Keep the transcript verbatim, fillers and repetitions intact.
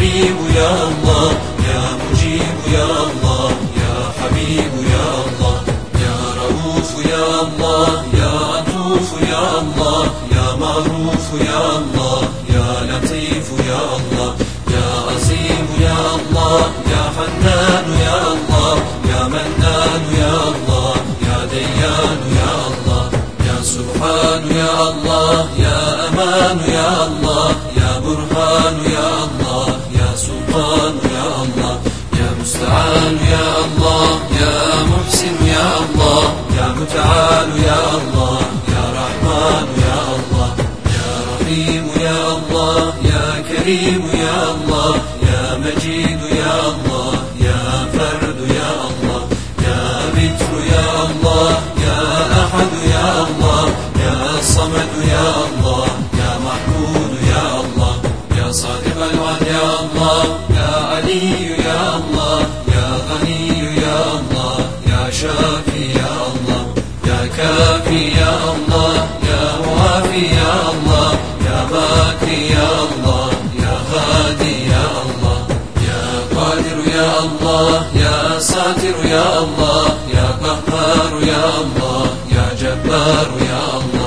قريب يا الله، يا مجيب يا الله، يا حبيب يا الله، يا رؤوف يا الله، يا عطوف يا الله، يا معروف يا الله، يا لطيف يا الله، يا عظيم يا الله، يا حنان يا الله، يا منان يا الله، يا ديان يا الله، يا سبحان يا الله، يا أمان يا الله، يا برهان يا الله، يا سلطان يا الله، يا مستعان يا الله، يا محسن يا الله، يا متعال يا الله، يا رحمن يا الله، يا رحيم يا الله، يا كريم يا الله، يا مجيد يا الله، يا فرد يا الله، يا بتر يا الله، يا أحد يا الله، يا صمد يا الله، يا محمود يا الله، يا صادق الوعد يا الله، يا علي يا الله، يا غني يا الله، يا شافي يا الله، يا كافي يا الله، يا موافي يا الله، يا باقي يا الله، يا هادي يا الله، يا قادر يا الله، يا ساتر يا الله، يا قهار يا الله، يا جبار يا الله.